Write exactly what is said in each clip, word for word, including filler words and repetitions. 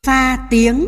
Pha tiếng.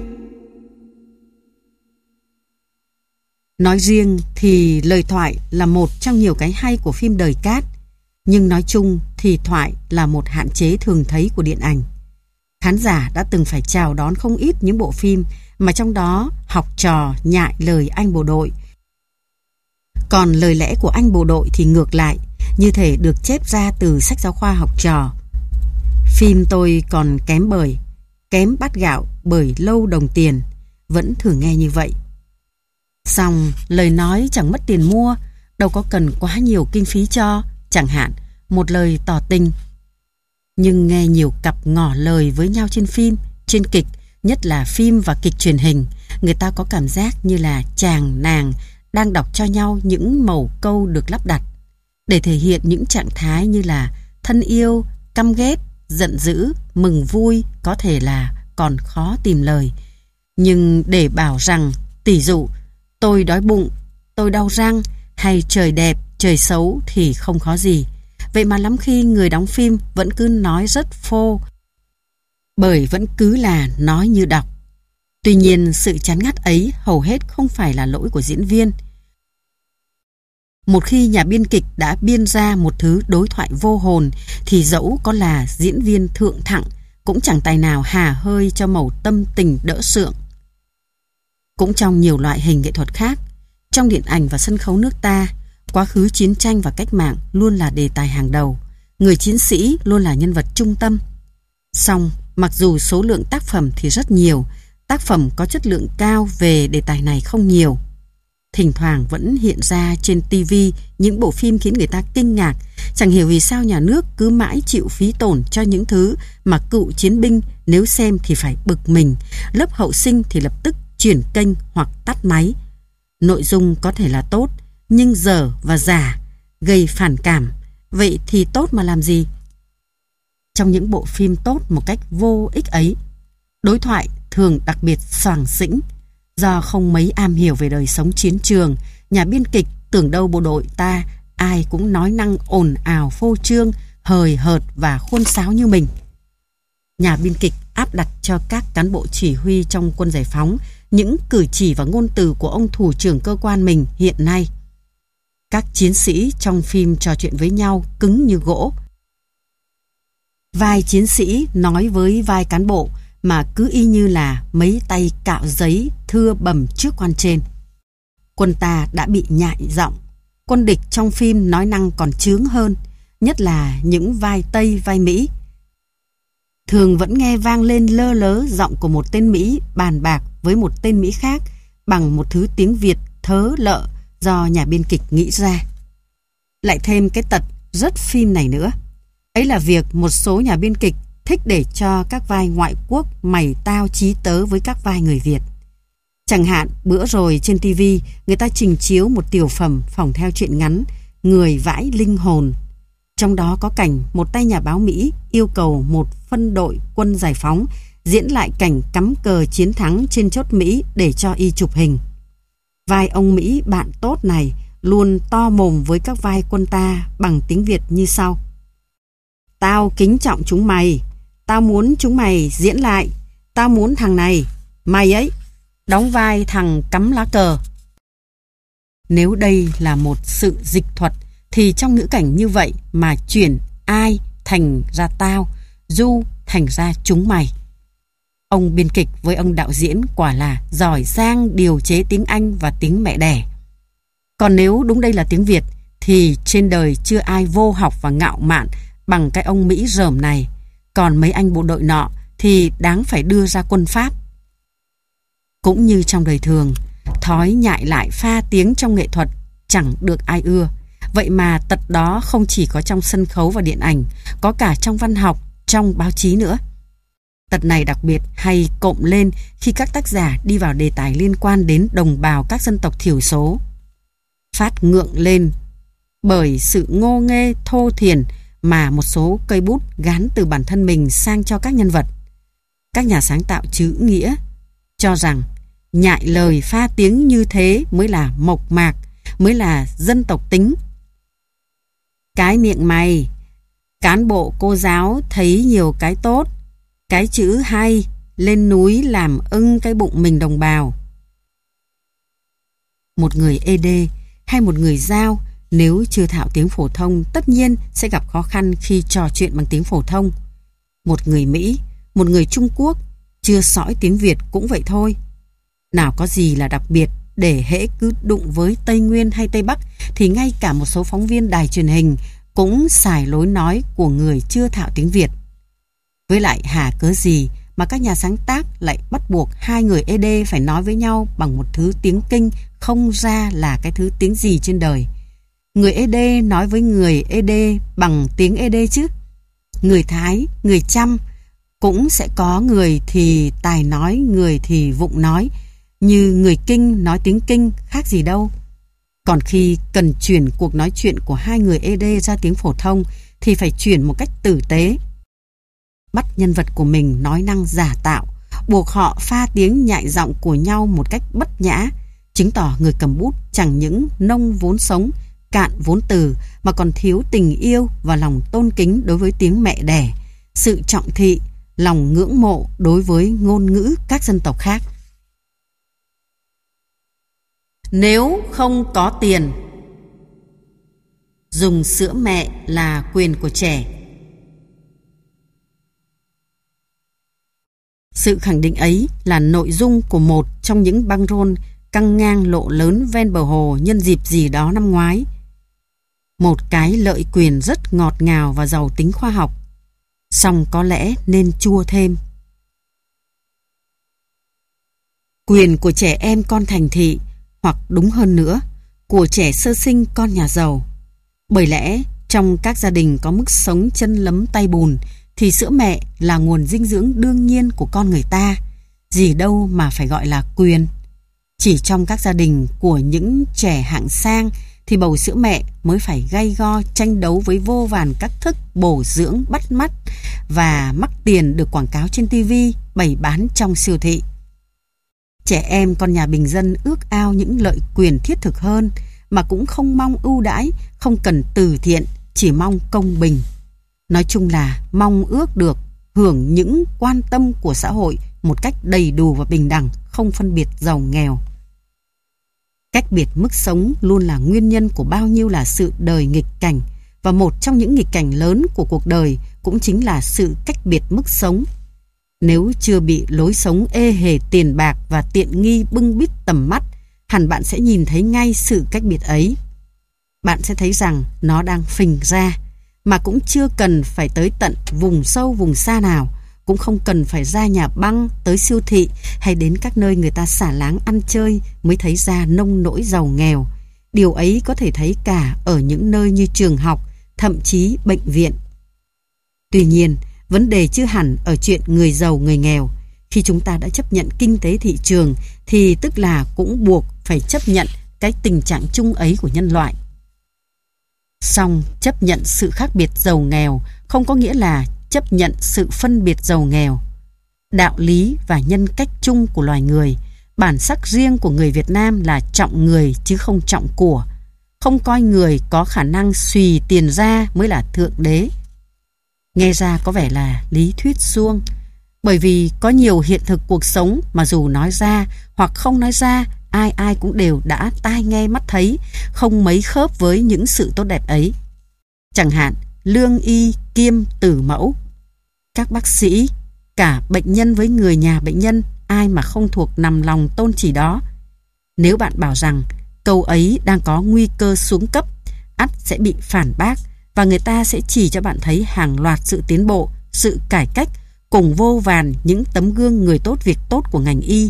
Nói riêng thì lời thoại là một trong nhiều cái hay của phim đời cát, nhưng nói chung thì thoại là một hạn chế thường thấy của điện ảnh. Khán giả đã từng phải chào đón không ít những bộ phim mà trong đó học trò nhại lời anh bộ đội. Còn lời lẽ của anh bộ đội thì ngược lại, như thể được chép ra từ sách giáo khoa học trò. Phim tôi còn kém bời, kém bát gạo bởi lâu đồng tiền, vẫn thường nghe như vậy. Xong lời nói chẳng mất tiền mua, đâu có cần quá nhiều kinh phí cho, chẳng hạn một lời tỏ tình. Nhưng nghe nhiều cặp ngỏ lời với nhau trên phim, trên kịch, nhất là phim và kịch truyền hình, người ta có cảm giác như là chàng nàng đang đọc cho nhau những mẩu câu được lắp đặt để thể hiện những trạng thái như là thân yêu, căm ghét, giận dữ, mừng vui, có thể là còn khó tìm lời. Nhưng để bảo rằng, tỷ dụ, tôi đói bụng, tôi đau răng, hay trời đẹp, trời xấu thì không khó gì. Vậy mà lắm khi người đóng phim vẫn cứ nói rất phô, bởi vẫn cứ là nói như đọc. Tuy nhiên sự chán ngắt ấy hầu hết không phải là lỗi của diễn viên. Một khi nhà biên kịch đã biên ra một thứ đối thoại vô hồn thì dẫu có là diễn viên thượng thặng cũng chẳng tài nào hà hơi cho mẩu tâm tình đỡ sượng. Cũng trong nhiều loại hình nghệ thuật khác, trong điện ảnh và sân khấu nước ta, quá khứ chiến tranh và cách mạng luôn là đề tài hàng đầu, người chiến sĩ luôn là nhân vật trung tâm. Song mặc dù số lượng tác phẩm thì rất nhiều, tác phẩm có chất lượng cao về đề tài này không nhiều. Thỉnh thoảng vẫn hiện ra trên ti vi những bộ phim khiến người ta kinh ngạc, chẳng hiểu vì sao nhà nước cứ mãi chịu phí tổn cho những thứ mà cựu chiến binh nếu xem thì phải bực mình, lớp hậu sinh thì lập tức chuyển kênh hoặc tắt máy. Nội dung có thể là tốt, nhưng dở và giả, gây phản cảm, vậy thì tốt mà làm gì? Trong những bộ phim tốt một cách vô ích ấy, đối thoại thường đặc biệt xoàng xĩnh. Do không mấy am hiểu về đời sống chiến trường, nhà biên kịch tưởng đâu bộ đội ta ai cũng nói năng ồn ào phô trương, hời hợt và khuôn sáo như mình. Nhà biên kịch áp đặt cho các cán bộ chỉ huy trong quân giải phóng những cử chỉ và ngôn từ của ông thủ trưởng cơ quan mình hiện nay. Các chiến sĩ trong phim trò chuyện với nhau cứng như gỗ. Vai chiến sĩ nói với vai cán bộ mà cứ y như là mấy tay cạo giấy thưa bầm trước quan trên. Quân ta đã bị nhại giọng, quân địch trong phim nói năng còn chướng hơn, nhất là những vai Tây, vai Mỹ. Thường vẫn nghe vang lên lơ lớ giọng của một tên Mỹ bàn bạc với một tên Mỹ khác bằng một thứ tiếng Việt thớ lợ do nhà biên kịch nghĩ ra. Lại thêm cái tật rất phim này nữa. Ấy là việc một số nhà biên kịch thích để cho các vai ngoại quốc mày tao chí tớ với các vai người Việt. Chẳng hạn bữa rồi trên ti vi người ta trình chiếu một tiểu phẩm phỏng theo truyện ngắn Người vãi linh hồn. Trong đó có cảnh một tay nhà báo Mỹ yêu cầu một phân đội quân giải phóng diễn lại cảnh cắm cờ chiến thắng trên chốt Mỹ để cho y chụp hình. Vai ông Mỹ bạn tốt này luôn to mồm với các vai quân ta bằng tiếng Việt như sau: tao kính trọng chúng mày, tao muốn chúng mày diễn lại, tao muốn thằng này, mày ấy, đóng vai thằng cắm lá cờ. Nếu đây là một sự dịch thuật thì trong ngữ cảnh như vậy mà chuyển ai thành ra tao, du thành ra chúng mày. Ông biên kịch với ông đạo diễn quả là giỏi giang điều chế tiếng Anh và tiếng mẹ đẻ. Còn nếu đúng đây là tiếng Việt thì trên đời chưa ai vô học và ngạo mạn bằng cái ông Mỹ rởm này. Còn mấy anh bộ đội nọ thì đáng phải đưa ra quân pháp. Cũng như trong đời thường, thói nhại lại pha tiếng trong nghệ thuật chẳng được ai ưa. Vậy mà tật đó không chỉ có trong sân khấu và điện ảnh, có cả trong văn học, trong báo chí nữa. Tật này đặc biệt hay cộng lên khi các tác giả đi vào đề tài liên quan đến đồng bào các dân tộc thiểu số. Phát ngượng lên bởi sự ngô nghê thô thiển mà một số cây bút gán từ bản thân mình sang cho các nhân vật. Các nhà sáng tạo chữ nghĩa cho rằng nhại lời pha tiếng như thế mới là mộc mạc, mới là dân tộc tính. Cái miệng mày, cán bộ cô giáo thấy nhiều cái tốt, cái chữ hay, lên núi làm ưng cái bụng mình đồng bào. Một người ê đê hay một người Dao nếu chưa thạo tiếng phổ thông tất nhiên sẽ gặp khó khăn khi trò chuyện bằng tiếng phổ thông. Một người Mỹ, một người Trung Quốc chưa sõi tiếng Việt cũng vậy thôi. Nào có gì là đặc biệt để hễ cứ đụng với Tây Nguyên hay Tây Bắc thì ngay cả một số phóng viên đài truyền hình cũng xài lối nói của người chưa thạo tiếng Việt. Với lại hà cớ gì mà các nhà sáng tác lại bắt buộc hai người ê đê phải nói với nhau bằng một thứ tiếng Kinh không ra là cái thứ tiếng gì trên đời. Người ê đê nói với người ê đê bằng tiếng ê đê chứ. Người Thái, người Chăm cũng sẽ có người thì tài nói, người thì vụng nói. Như người Kinh nói tiếng Kinh khác gì đâu. Còn khi cần chuyển cuộc nói chuyện của hai người ê đê ra tiếng phổ thông thì phải chuyển một cách tử tế. Bắt nhân vật của mình nói năng giả tạo, buộc họ pha tiếng nhại giọng của nhau một cách bất nhã, chứng tỏ người cầm bút chẳng những nông vốn sống, cạn vốn từ mà còn thiếu tình yêu và lòng tôn kính đối với tiếng mẹ đẻ, sự trọng thị, lòng ngưỡng mộ đối với ngôn ngữ các dân tộc khác. Nếu không có tiền, dùng sữa mẹ là quyền của trẻ. Sự khẳng định ấy là nội dung của một trong những băng rôn căng ngang lộ lớn ven bờ hồ nhân dịp gì đó năm ngoái. Một cái lợi quyền rất ngọt ngào và giàu tính khoa học, song có lẽ nên chua thêm. Quyền của trẻ em con thành thị, hoặc đúng hơn nữa, của trẻ sơ sinh con nhà giàu. Bởi lẽ trong các gia đình có mức sống chân lấm tay bùn thì sữa mẹ là nguồn dinh dưỡng đương nhiên của con người ta, gì đâu mà phải gọi là quyền. Chỉ trong các gia đình của những trẻ hạng sang thì bầu sữa mẹ mới phải gay go tranh đấu với vô vàn các thức bổ dưỡng bắt mắt và mắc tiền được quảng cáo trên ti vi, bày bán trong siêu thị. Trẻ em con nhà bình dân ước ao những lợi quyền thiết thực hơn, mà cũng không mong ưu đãi, không cần từ thiện, chỉ mong công bình. Nói chung là mong ước được hưởng những quan tâm của xã hội một cách đầy đủ và bình đẳng, không phân biệt giàu nghèo. Cách biệt mức sống luôn là nguyên nhân của bao nhiêu là sự đời nghịch cảnh, và một trong những nghịch cảnh lớn của cuộc đời cũng chính là sự cách biệt mức sống. Nếu chưa bị lối sống ê hề tiền bạc và tiện nghi bưng bít tầm mắt, hẳn bạn sẽ nhìn thấy ngay sự cách biệt ấy. Bạn sẽ thấy rằng nó đang phình ra, mà cũng chưa cần phải tới tận vùng sâu vùng xa nào, cũng không cần phải ra nhà băng, tới siêu thị hay đến các nơi người ta xả láng ăn chơi mới thấy ra nông nỗi giàu nghèo. Điều ấy có thể thấy cả ở những nơi như trường học, thậm chí bệnh viện. Tuy nhiên, vấn đề chưa hẳn ở chuyện người giàu người nghèo. Khi chúng ta đã chấp nhận kinh tế thị trường thì tức là cũng buộc phải chấp nhận cái tình trạng chung ấy của nhân loại. Song chấp nhận sự khác biệt giàu nghèo không có nghĩa là chấp nhận sự phân biệt giàu nghèo. Đạo lý và nhân cách chung của loài người, bản sắc riêng của người Việt Nam là trọng người chứ không trọng của. Không coi người có khả năng xùy tiền ra mới là thượng đế. Nghe ra có vẻ là lý thuyết suông, bởi vì có nhiều hiện thực cuộc sống mà dù nói ra hoặc không nói ra, ai ai cũng đều đã tai nghe mắt thấy, không mấy khớp với những sự tốt đẹp ấy. Chẳng hạn lương y kiêm tử mẫu. Các bác sĩ, cả bệnh nhân với người nhà bệnh nhân, ai mà không thuộc nằm lòng tôn chỉ đó. Nếu bạn bảo rằng câu ấy đang có nguy cơ xuống cấp, ắt sẽ bị phản bác, và người ta sẽ chỉ cho bạn thấy hàng loạt sự tiến bộ, sự cải cách, cùng vô vàn những tấm gương người tốt việc tốt của ngành y.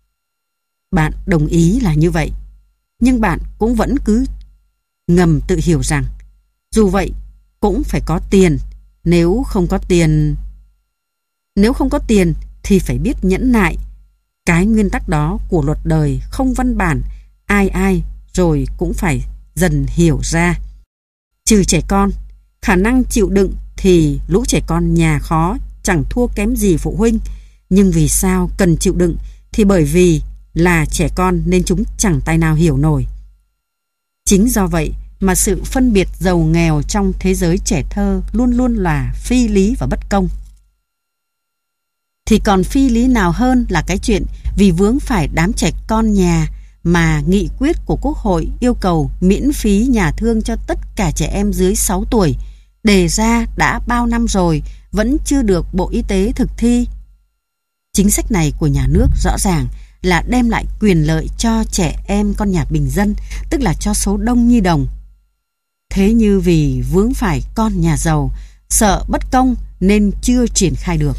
Bạn đồng ý là như vậy, nhưng bạn cũng vẫn cứ ngầm tự hiểu rằng dù vậy cũng phải có tiền. Nếu không có tiền Nếu không có tiền thì phải biết nhẫn nại. Cái nguyên tắc đó của luật đời không văn bản, ai ai rồi cũng phải dần hiểu ra. Trừ trẻ con, khả năng chịu đựng thì lũ trẻ con nhà khó chẳng thua kém gì phụ huynh. Nhưng vì sao cần chịu đựng? Thì bởi vì là trẻ con nên chúng chẳng tài nào hiểu nổi. Chính do vậy mà sự phân biệt giàu nghèo trong thế giới trẻ thơ luôn luôn là phi lý và bất công. thì còn phi lý nào hơn là cái chuyện vì vướng phải đám trẻ con nhà mà nghị quyết của Quốc hội yêu cầu miễn phí nhà thương cho tất cả trẻ em dưới sáu tuổi, đề ra đã bao năm rồi vẫn chưa được Bộ Y tế thực thi. Chính sách này của nhà nước rõ ràng là đem lại quyền lợi cho trẻ em con nhà bình dân, tức là cho số đông nhi đồng. Thế như vì vướng phải con nhà giàu, sợ bất công nên chưa triển khai được.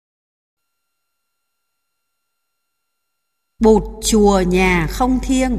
Bụt chùa nhà không thiêng.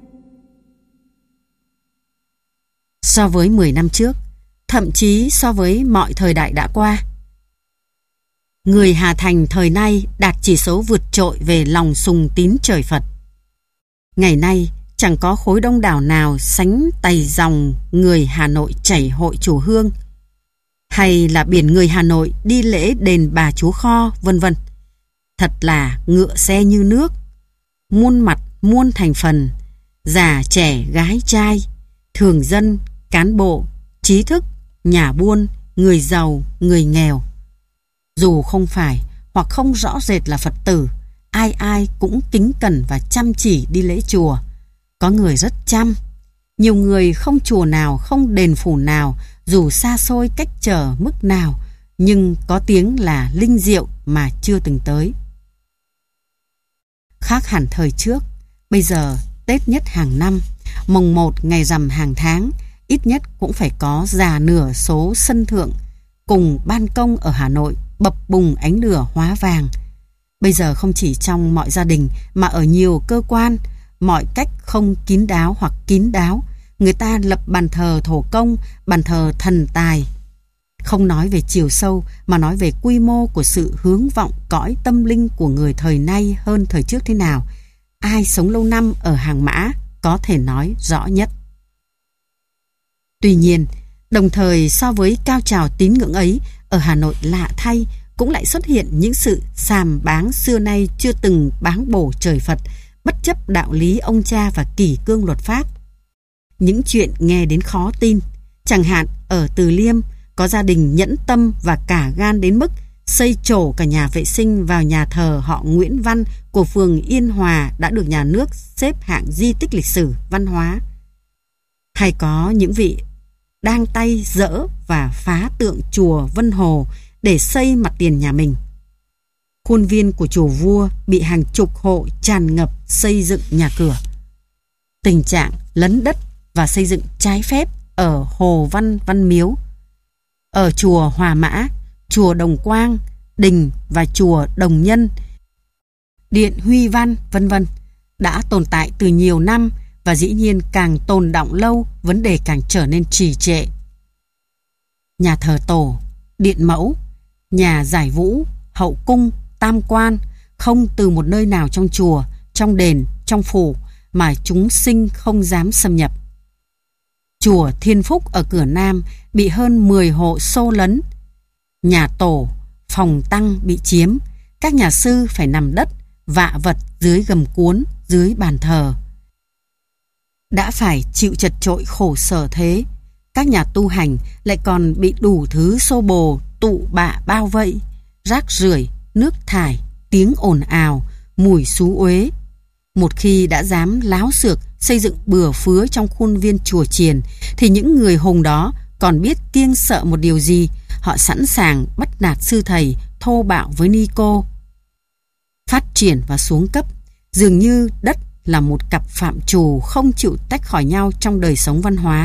So với mười năm trước, thậm chí so với mọi thời đại đã qua, người Hà Thành thời nay đạt chỉ số vượt trội về lòng sùng tín trời Phật. Ngày nay chẳng có khối đông đảo nào sánh tày dòng người Hà Nội chảy hội chùa Hương, hay là biển người Hà Nội đi lễ đền Bà Chúa Kho, vân vân. Thật là ngựa xe như nước, muôn mặt muôn thành phần, già trẻ gái trai, thường dân, cán bộ, trí thức, nhà buôn, người giàu, người nghèo. Dù không phải hoặc không rõ rệt là Phật tử, ai ai cũng kính cẩn và chăm chỉ đi lễ chùa. Có người rất chăm, nhiều người không chùa nào, không đền phủ nào, dù xa xôi cách trở mức nào, nhưng có tiếng là linh diệu mà chưa từng tới. Khác hẳn thời trước, bây giờ Tết nhất hàng năm, mồng một ngày rằm hàng tháng, ít nhất cũng phải có già nửa số sân thượng cùng ban công ở Hà Nội bập bùng ánh lửa hóa vàng. Bây giờ không chỉ trong mọi gia đình mà ở nhiều cơ quan, mọi cách không kín đáo hoặc kín đáo, người ta lập bàn thờ thổ công, bàn thờ thần tài. Không nói về chiều sâu mà nói về quy mô của sự hướng vọng cõi tâm linh của người thời nay hơn thời trước thế nào, ai sống lâu năm ở Hàng Mã có thể nói rõ nhất. Tuy nhiên, đồng thời so với cao trào tín ngưỡng ấy, ở Hà Nội lạ thay cũng lại xuất hiện những sự sàm báng xưa nay chưa từng báng bổ trời Phật, bất chấp đạo lý ông cha và kỷ cương luật pháp. Những chuyện nghe đến khó tin, chẳng hạn ở Từ Liêm có gia đình nhẫn tâm và cả gan đến mức xây trổ cả nhà vệ sinh vào nhà thờ họ Nguyễn Văn của phường Yên Hòa đã được nhà nước xếp hạng di tích lịch sử văn hóa. Hay có những vị đang tay dỡ và phá tượng chùa Vân Hồ để xây mặt tiền nhà mình. Khuôn viên của chùa Vua bị hàng chục hộ tràn ngập xây dựng nhà cửa. Tình trạng lấn đất và xây dựng trái phép ở Hồ Văn Văn Miếu, ở chùa Hòa Mã, chùa Đồng Quang, đình và chùa Đồng Nhân, điện Huy Văn, vân vân đã tồn tại từ nhiều năm và dĩ nhiên càng tồn đọng lâu, vấn đề càng trở nên trì trệ. Nhà thờ Tổ, điện Mẫu, nhà Giải Vũ, Hậu Cung, Tam Quan không từ một nơi nào trong chùa, trong đền, trong phủ mà chúng sinh không dám xâm nhập. Chùa Thiên Phúc ở cửa Nam bị hơn mười hộ xô lấn. Nhà Tổ, phòng tăng bị chiếm, các nhà sư phải nằm đất, vạ vật dưới gầm cuốn, dưới bàn thờ. Đã phải chịu chật chội khổ sở thế, các nhà tu hành lại còn bị đủ thứ xô bồ, tụ bạ bao vây, rác rưởi, nước thải, tiếng ồn ào, mùi xú uế. Một khi đã dám láo xược xây dựng bừa phứa trong khuôn viên chùa chiền, thì những người hùng đó còn biết kiêng sợ một điều gì. Họ sẵn sàng bắt nạt sư thầy, thô bạo với ni cô. Phát triển và xuống cấp, dường như đất là một cặp phạm trù không chịu tách khỏi nhau trong đời sống văn hóa.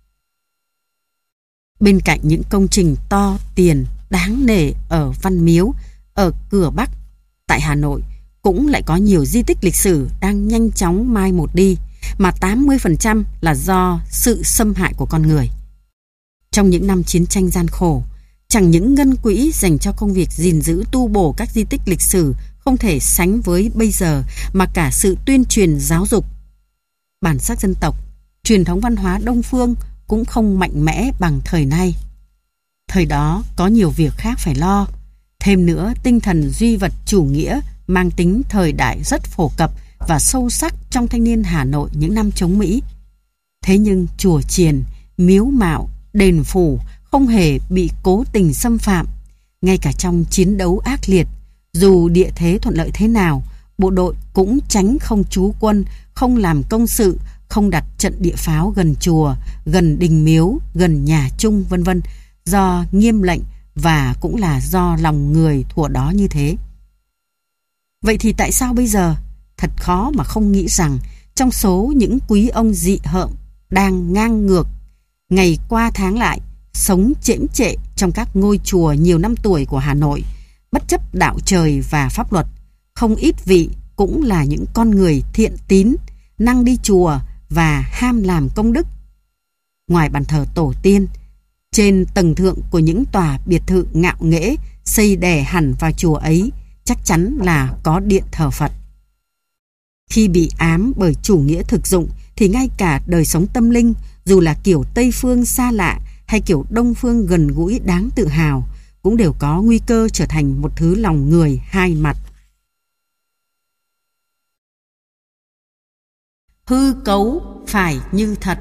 Bên cạnh những công trình to tiền, đáng nể ở Văn Miếu, ở cửa Bắc, tại Hà Nội, cũng lại có nhiều di tích lịch sử đang nhanh chóng mai một đi, mà tám mươi phần trăm là do sự xâm hại của con người. Trong những năm chiến tranh gian khổ, chẳng những ngân quỹ dành cho công việc gìn giữ tu bổ các di tích lịch sử không thể sánh với bây giờ, mà cả sự tuyên truyền giáo dục. Bản sắc dân tộc, truyền thống văn hóa Đông phương cũng không mạnh mẽ bằng thời nay. Thời đó có nhiều việc khác phải lo. Thêm nữa, tinh thần duy vật chủ nghĩa mang tính thời đại rất phổ cập và sâu sắc trong thanh niên Hà Nội những năm chống Mỹ. Thế nhưng chùa chiền, miếu mạo, đền phủ không hề bị cố tình xâm phạm. Ngay cả trong chiến đấu ác liệt, Dù địa thế thuận lợi thế nào, bộ đội cũng tránh không trú quân, không làm công sự, không đặt trận địa pháo gần chùa, gần đình miếu, gần nhà chung vân vân, do nghiêm lệnh và cũng là do lòng người thuở đó như thế. Vậy thì tại sao bây giờ? Thật khó mà không nghĩ rằng trong số những quý ông dị hợm đang ngang ngược, ngày qua tháng lại, sống chễm chệ trong các ngôi chùa nhiều năm tuổi của Hà Nội, bất chấp đạo trời và pháp luật, không ít vị cũng là những con người thiện tín, năng đi chùa và ham làm công đức. Ngoài bàn thờ tổ tiên, trên tầng thượng của những tòa biệt thự ngạo nghễ xây đè hẳn vào chùa ấy chắc chắn là có điện thờ Phật. Khi bị ám bởi chủ nghĩa thực dụng thì ngay cả đời sống tâm linh, dù là kiểu Tây phương xa lạ hay kiểu Đông phương gần gũi đáng tự hào, cũng đều có nguy cơ trở thành một thứ lòng người hai mặt. Hư cấu phải như thật.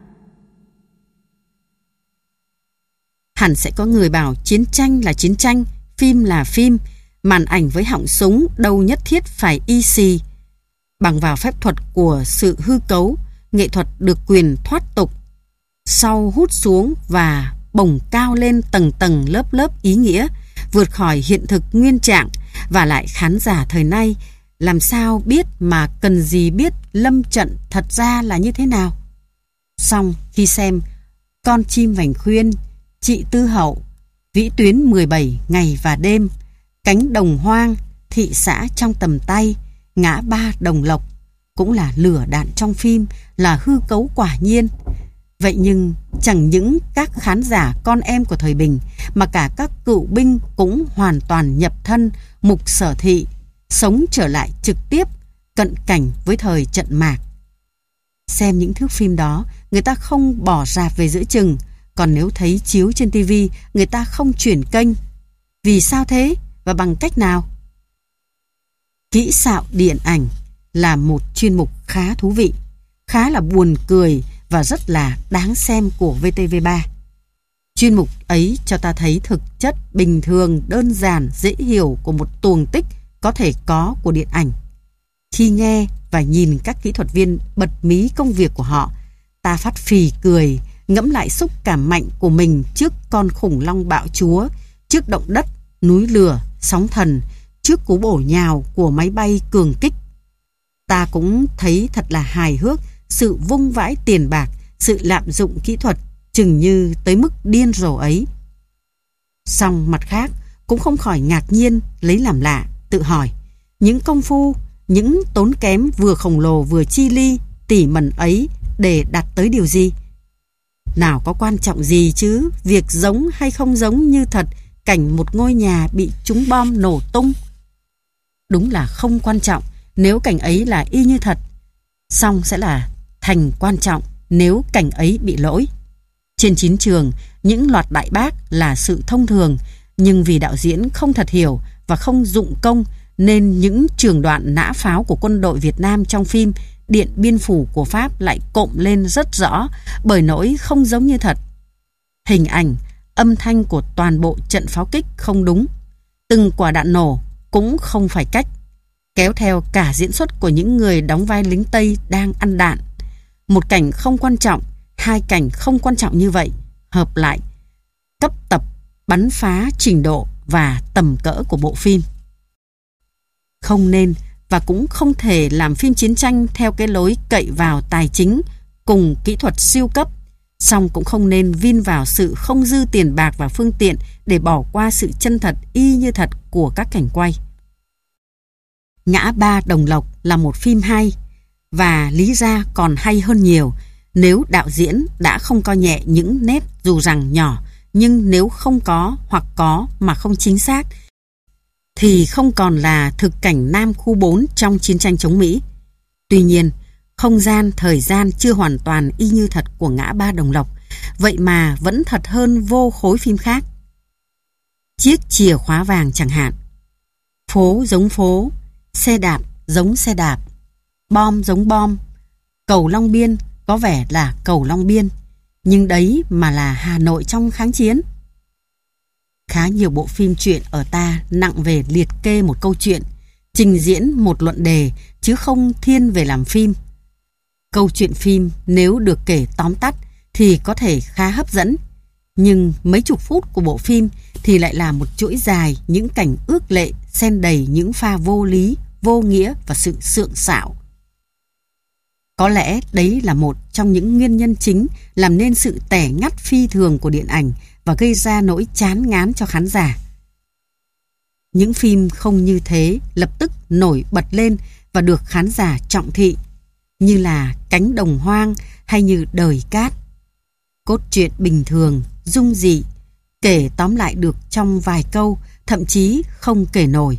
Hẳn sẽ có người bảo chiến tranh là chiến tranh, phim là phim, màn ảnh với họng súng đâu nhất thiết phải y xì. Bằng vào phép thuật của sự hư cấu, nghệ thuật được quyền thoát tục, sau hút xuống và bồng cao lên tầng tầng lớp lớp ý nghĩa, vượt khỏi hiện thực nguyên trạng, và lại khán giả thời nay làm sao biết mà cần gì biết lâm trận thật ra là như thế nào. Xong khi xem Con chim vành khuyên, Chị Tư Hậu, Vĩ tuyến mười bảy ngày và đêm, Cánh đồng hoang, Thị xã trong tầm tay, Ngã ba Đồng Lộc, cũng là lửa đạn trong phim, là hư cấu quả nhiên. Vậy nhưng chẳng những các khán giả con em của thời Bình, mà cả các cựu binh cũng hoàn toàn nhập thân mục sở thị, sống trở lại trực tiếp, cận cảnh với thời trận mạc. Xem những thước phim đó, người ta không bỏ rạp về giữa chừng, còn nếu thấy chiếu trên tivi, người ta không chuyển kênh. Vì sao thế và bằng cách nào? Kỹ xạo điện ảnh là một chuyên mục khá thú vị, khá là buồn cười và rất là đáng xem của vê tê vê ba. Chuyên mục ấy cho ta thấy thực chất bình thường, đơn giản, dễ hiểu của một tuồng tích có thể có của điện ảnh. Khi nghe và nhìn các kỹ thuật viên bật mí công việc của họ, ta phát phì cười, ngẫm lại xúc cảm mạnh của mình trước con khủng long bạo chúa, trước động đất, núi lửa, sóng thần, trước cú bổ nhào của máy bay cường kích. Ta cũng thấy thật là hài hước sự vung vãi tiền bạc, sự lạm dụng kỹ thuật chừng như tới mức điên rồ ấy. Song mặt khác cũng không khỏi ngạc nhiên, lấy làm lạ, tự hỏi những công phu, những tốn kém vừa khổng lồ vừa chi ly tỉ mẩn ấy để đạt tới điều gì? Nào có quan trọng gì chứ, việc giống hay không giống như thật cảnh một ngôi nhà bị trúng bom nổ tung? Đúng là không quan trọng nếu cảnh ấy là y như thật, song sẽ là thành quan trọng nếu cảnh ấy bị lỗi. Trên chiến trường, những loạt đại bác là sự thông thường, nhưng vì đạo diễn không thật hiểu và không dụng công nên những trường đoạn nã pháo của quân đội Việt Nam trong phim Điện Biên Phủ của Pháp lại cộm lên rất rõ bởi nỗi không giống như thật. Hình ảnh, âm thanh của toàn bộ trận pháo kích không đúng, từng quả đạn nổ cũng không phải cách, kéo theo cả diễn xuất của những người đóng vai lính Tây đang ăn đạn. Một cảnh không quan trọng, hai cảnh không quan trọng như vậy, hợp lại, cấp tập, bắn phá trình độ và tầm cỡ của bộ phim. Không nên và cũng không thể làm phim chiến tranh theo cái lối cậy vào tài chính cùng kỹ thuật siêu cấp, song cũng không nên vin vào sự không dư tiền bạc và phương tiện để bỏ qua sự chân thật y như thật của các cảnh quay. Ngã ba Đồng Lộc là một phim hay, và lý ra còn hay hơn nhiều nếu đạo diễn đã không coi nhẹ những nét dù rằng nhỏ, nhưng nếu không có hoặc có mà không chính xác thì không còn là thực cảnh Nam khu bốn trong chiến tranh chống Mỹ. Tuy nhiên, không gian, thời gian chưa hoàn toàn y như thật của Ngã ba Đồng Lộc, vậy mà vẫn thật hơn vô khối phim khác. Chiếc chìa khóa vàng chẳng hạn. Phố giống phố, xe đạp giống xe đạp, bom giống bom, cầu Long Biên có vẻ là cầu Long Biên, nhưng đấy mà là Hà Nội trong kháng chiến. khá nhiều bộ phim truyện ở ta nặng về liệt kê một câu chuyện, trình diễn một luận đề, chứ không thiên về làm phim. Câu chuyện phim nếu được kể tóm tắt thì có thể khá hấp dẫn, nhưng mấy chục phút của bộ phim thì lại là một chuỗi dài những cảnh ước lệ xen đầy những pha vô lý, vô nghĩa và sự sượng sạo. Có lẽ đấy là một trong những nguyên nhân chính làm nên sự tẻ ngắt phi thường của điện ảnh và gây ra nỗi chán ngán cho khán giả. Những phim không như thế lập tức nổi bật lên và được khán giả trọng thị, như là Cánh đồng hoang hay như Đời cát. Cốt truyện bình thường, dung dị, kể tóm lại được trong vài câu, thậm chí không kể nổi.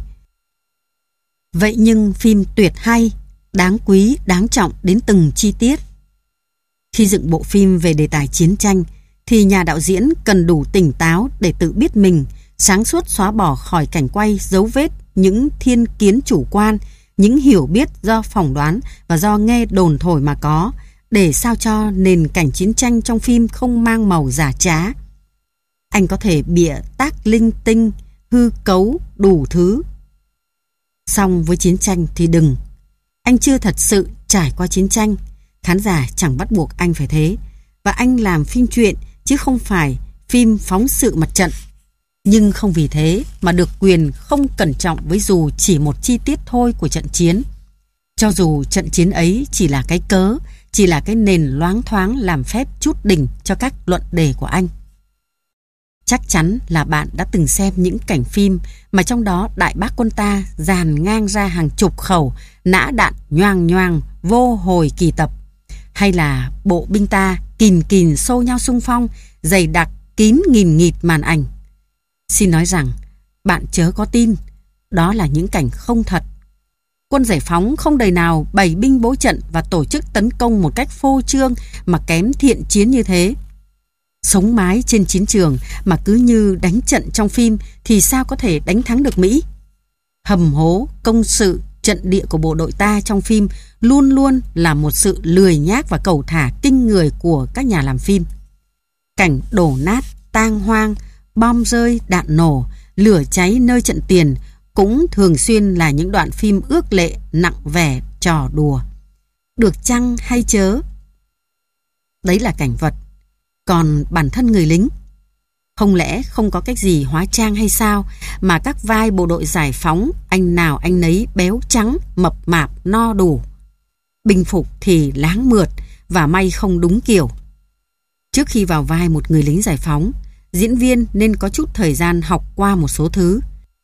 Vậy nhưng phim tuyệt hay, đáng quý, đáng trọng đến từng chi tiết. Khi dựng bộ phim về đề tài chiến tranh, thì nhà đạo diễn cần đủ tỉnh táo để tự biết mình, sáng suốt xóa bỏ khỏi cảnh quay dấu vết những thiên kiến chủ quan, những hiểu biết do phỏng đoán và do nghe đồn thổi mà có, để sao cho nền cảnh chiến tranh trong phim không mang màu giả trá. Anh có thể bịa tác linh tinh, hư cấu đủ thứ. Song với chiến tranh thì đừng. Anh chưa thật sự trải qua chiến tranh, khán giả chẳng bắt buộc anh phải thế, và anh làm phim truyện chứ không phải phim phóng sự mặt trận. Nhưng không vì thế mà được quyền không cẩn trọng với dù chỉ một chi tiết thôi của trận chiến. Cho dù trận chiến ấy chỉ là cái cớ, chỉ là cái nền loáng thoáng làm phép chút đỉnh cho các luận đề của anh. Chắc chắn là bạn đã từng xem những cảnh phim mà trong đó đại bác quân ta dàn ngang ra hàng chục khẩu, nã đạn nhoang nhoang, vô hồi kỳ tập. Hay là bộ binh ta kìn kìn xô nhau xung phong, dày đặc kín nghìn nghịt màn ảnh. Xin nói rằng, bạn chớ có tin, đó là những cảnh không thật. Quân giải phóng không đời nào bày binh bố trận và tổ chức tấn công một cách phô trương mà kém thiện chiến như thế. Sống mái trên chiến trường mà cứ như đánh trận trong phim thì sao có thể đánh thắng được Mỹ? Hầm hố, công sự, trận địa của bộ đội ta trong phim luôn luôn là một sự lười nhác và cầu thả kinh người của các nhà làm phim. Cảnh đổ nát, tang hoang, bom rơi, đạn nổ, lửa cháy nơi trận tiền cũng thường xuyên là những đoạn phim ước lệ, nặng vẻ, trò đùa. Được chăng hay chớ? Đấy là cảnh vật. Còn bản thân người lính, không lẽ không có cách gì hóa trang hay sao mà các vai bộ đội giải phóng anh nào anh nấy béo trắng, mập mạp, no đủ. Bình phục thì láng mượt và may không đúng kiểu. Trước khi vào vai một người lính giải phóng, diễn viên nên có chút thời gian học qua một số thứ.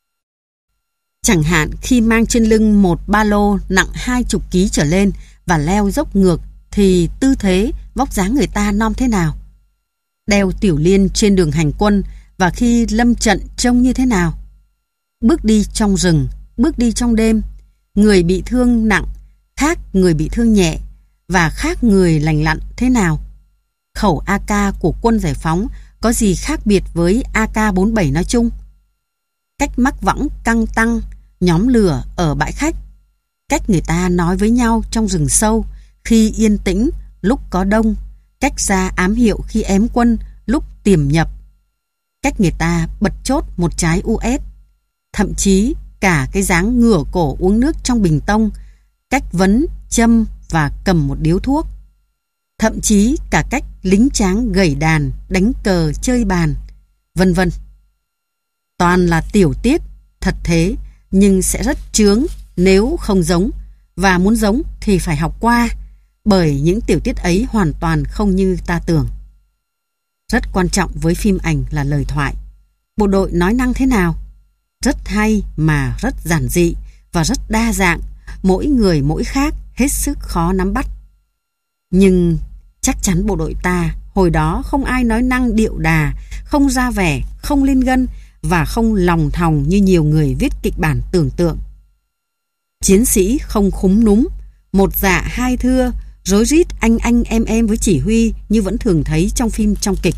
Chẳng hạn khi mang trên lưng một ba lô nặng hai chục ký trở lên và leo dốc ngược thì tư thế, vóc dáng người ta nom thế nào? Đeo tiểu liên trên đường hành quân và khi lâm trận trông như thế nào? Bước đi trong rừng, bước đi trong đêm, người bị thương nặng khác người bị thương nhẹ và khác người lành lặn thế nào? Khẩu a ca của quân giải phóng có gì khác biệt với a ca bốn mươi bảy nói chung? Cách mắc võng căng tăng, nhóm lửa ở bãi khách, cách người ta nói với nhau trong rừng sâu khi yên tĩnh lúc có đông, cách ra ám hiệu khi ém quân lúc tiềm nhập, cách người ta bật chốt một trái u ét, thậm chí cả cái dáng ngửa cổ uống nước trong bình tông, cách vấn, châm và cầm một điếu thuốc, thậm chí cả cách lính tráng gẩy đàn, đánh cờ, chơi bàn, vân vân. Toàn là tiểu tiết, thật thế, nhưng sẽ rất chướng nếu không giống, và muốn giống thì phải học qua, bởi những tiểu tiết ấy hoàn toàn không như ta tưởng. Rất quan trọng với phim ảnh là lời thoại. Bộ đội nói năng thế nào? Rất hay mà rất giản dị và rất đa dạng, mỗi người mỗi khác, hết sức khó nắm bắt. Nhưng chắc chắn bộ đội ta hồi đó không ai nói năng điệu đà, không ra vẻ, không lên gân và không lòng thòng như nhiều người viết kịch bản tưởng tượng. Chiến sĩ không khúm núm, một dạ hai thưa, rối rít anh anh em em với chỉ huy như vẫn thường thấy trong phim trong kịch.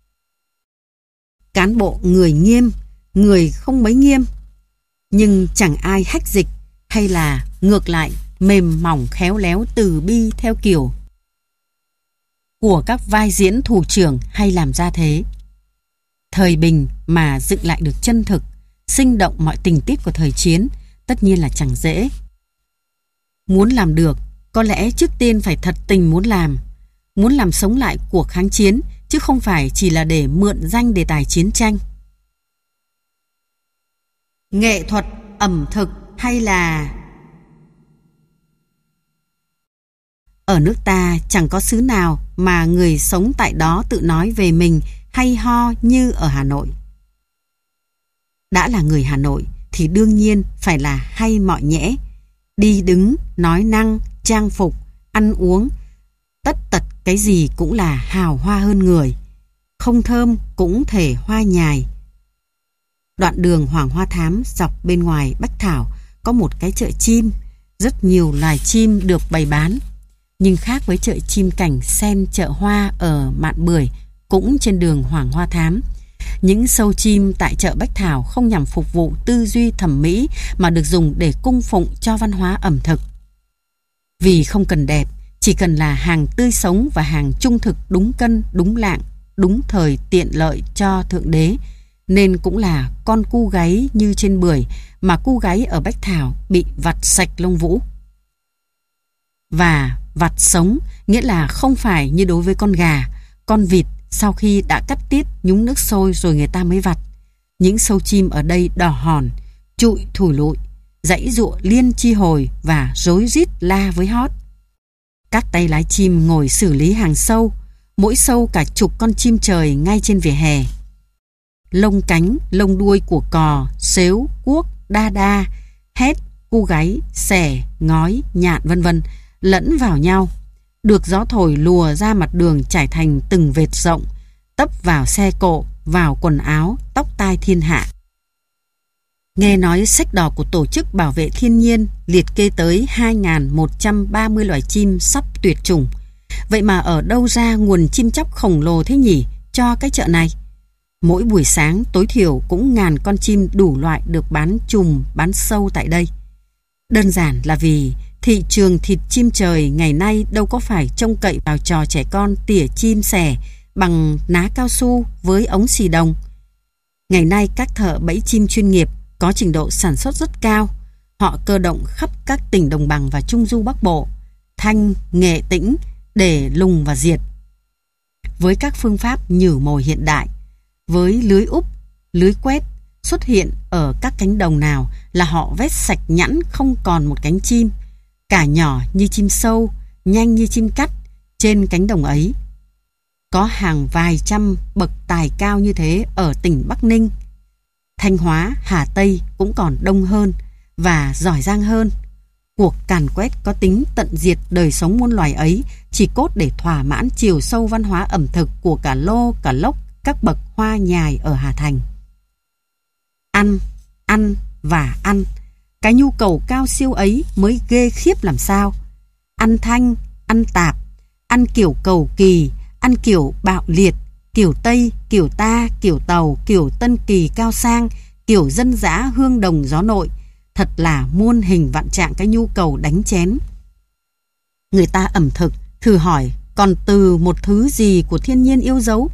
Cán bộ người nghiêm, người không mấy nghiêm, nhưng chẳng ai hách dịch hay là ngược lại mềm mỏng khéo léo từ bi theo kiểu của các vai diễn thủ trưởng hay làm ra thế. Thời bình, mà dựng lại được chân thực, sinh động mọi tình tiết của thời chiến, tất nhiên là chẳng dễ. Muốn làm được, có lẽ trước tiên phải thật tình muốn làm. Muốn làm sống lại cuộc kháng chiến, chứ không phải chỉ là để mượn danh đề tài chiến tranh. Nghệ thuật ẩm thực hay là... Ở nước ta chẳng có xứ nào mà người sống tại đó tự nói về mình hay ho như ở Hà Nội. Đã là người Hà Nội thì đương nhiên phải là hay mọi nhẽ. Đi đứng, nói năng, trang phục, ăn uống, tất tật cái gì cũng là hào hoa hơn người. Không thơm cũng thể hoa nhài. Đoạn đường Hoàng Hoa Thám dọc bên ngoài Bách Thảo có một cái chợ chim, rất nhiều loài chim được bày bán. Nhưng khác với chợ chim cảnh sen chợ hoa ở Mạn Bưởi, cũng trên đường Hoàng Hoa Thám, những show chim tại chợ Bách Thảo không nhằm phục vụ tư duy thẩm mỹ mà được dùng để cung phụng cho văn hóa ẩm thực. Vì không cần đẹp, chỉ cần là hàng tươi sống và hàng trung thực đúng cân, đúng lạng, đúng thời tiện lợi cho Thượng Đế, nên cũng là con cu gáy như trên Bưởi mà cu gáy ở Bách Thảo bị vặt sạch lông vũ. Và vặt sống nghĩa là không phải như đối với con gà, con vịt sau khi đã cắt tiết nhúng nước sôi rồi người ta mới vặt. Những sâu chim ở đây đỏ hòn, trụi thủi lụi, giãy giụa liên chi hồi và rối rít la với hót. Các tay lái chim ngồi xử lý hàng sâu, mỗi sâu cả chục con chim trời ngay trên vỉa hè. Lông cánh, lông đuôi của cò, sếu, cuốc, đa đa, hét, cu gáy, xẻ, ngói, nhạn vân vân lẫn vào nhau, được gió thổi lùa ra mặt đường trải thành từng vệt rộng, tấp vào xe cộ, vào quần áo, tóc tai thiên hạ. Nghe nói sách đỏ của Tổ chức Bảo vệ Thiên nhiên liệt kê tới hai nghìn một trăm ba mươi loài chim sắp tuyệt chủng. Vậy mà ở đâu ra nguồn chim chóc khổng lồ thế nhỉ cho cái chợ này? Mỗi buổi sáng tối thiểu cũng ngàn con chim đủ loại được bán chùm, bán sâu tại đây. Đơn giản là vì thị trường thịt chim trời ngày nay đâu có phải trông cậy vào trò trẻ con tỉa chim sẻ bằng ná cao su với ống xì đồng. Ngày nay các thợ bẫy chim chuyên nghiệp có trình độ sản xuất rất cao. Họ cơ động khắp các tỉnh đồng bằng và trung du Bắc Bộ, Thanh, Nghệ Tĩnh để lùng và diệt. Với các phương pháp nhử mồi hiện đại, với lưới úp, lưới quét xuất hiện ở các cánh đồng nào là họ vét sạch nhẵn không còn một cánh chim, cả nhỏ như chim sâu, nhanh như chim cắt trên cánh đồng ấy. Có hàng vài trăm bậc tài cao như thế ở tỉnh Bắc Ninh. Thanh Hóa, Hà Tây cũng còn đông hơn và giỏi giang hơn. Cuộc càn quét có tính tận diệt đời sống muôn loài ấy chỉ cốt để thỏa mãn chiều sâu văn hóa ẩm thực của cả lô, cả lốc, các bậc hoa nhài ở Hà Thành. Ăn, ăn và ăn. Cái nhu cầu cao siêu ấy mới ghê khiếp làm sao. Ăn thanh, ăn tạp, ăn kiểu cầu kỳ, ăn kiểu bạo liệt, kiểu Tây, kiểu ta, kiểu Tàu, kiểu Tân Kỳ cao sang, kiểu dân dã hương đồng gió nội. Thật là muôn hình vạn trạng cái nhu cầu đánh chén. Người ta ẩm thực, thử hỏi còn từ một thứ gì của thiên nhiên yêu dấu?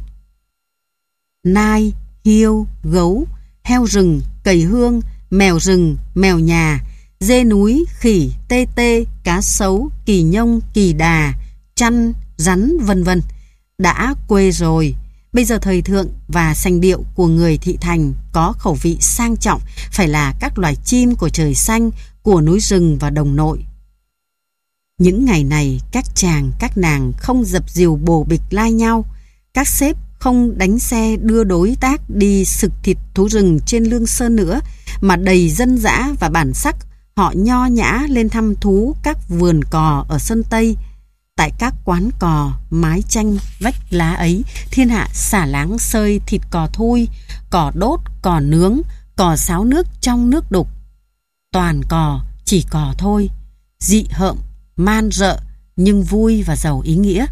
Nai, hiêu, gấu, heo rừng, cầy hương, mèo rừng, mèo nhà, dê núi, khỉ, tê tê, cá sấu, kỳ nhông, kỳ đà, chăn, rắn vân vân đã quê rồi. Bây giờ thời thượng và sành điệu của người thị thành có khẩu vị sang trọng phải là các loài chim của trời xanh, của núi rừng và đồng nội. Những ngày này các chàng các nàng không dập dìu bồ bịch lai nhau, các sếp không đánh xe đưa đối tác đi sực thịt thú rừng trên Lương Sơn nữa, mà đầy dân dã và bản sắc, họ nho nhã lên thăm thú các vườn cò ở Sơn Tây. Tại các quán cò, mái tranh, vách lá ấy, thiên hạ xả láng sơi thịt cò thui, cò đốt, cò nướng, cò xáo nước trong nước đục. Toàn cò, chỉ cò thôi, dị hợm, man rợ, nhưng vui và giàu ý nghĩa.